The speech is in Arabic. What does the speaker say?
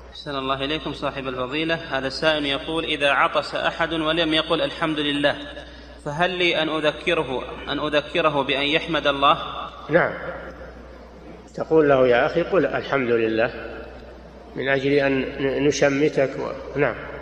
أحسن الله إليكم صاحب الفضيلة. هذا السائل يقول: إذا عطس أحد ولم يقل الحمد لله، فهل لي أن أذكره بأن يحمد الله؟ نعم، تقول له: يا أخي قل الحمد لله، من أجل أن نشمتك. نعم.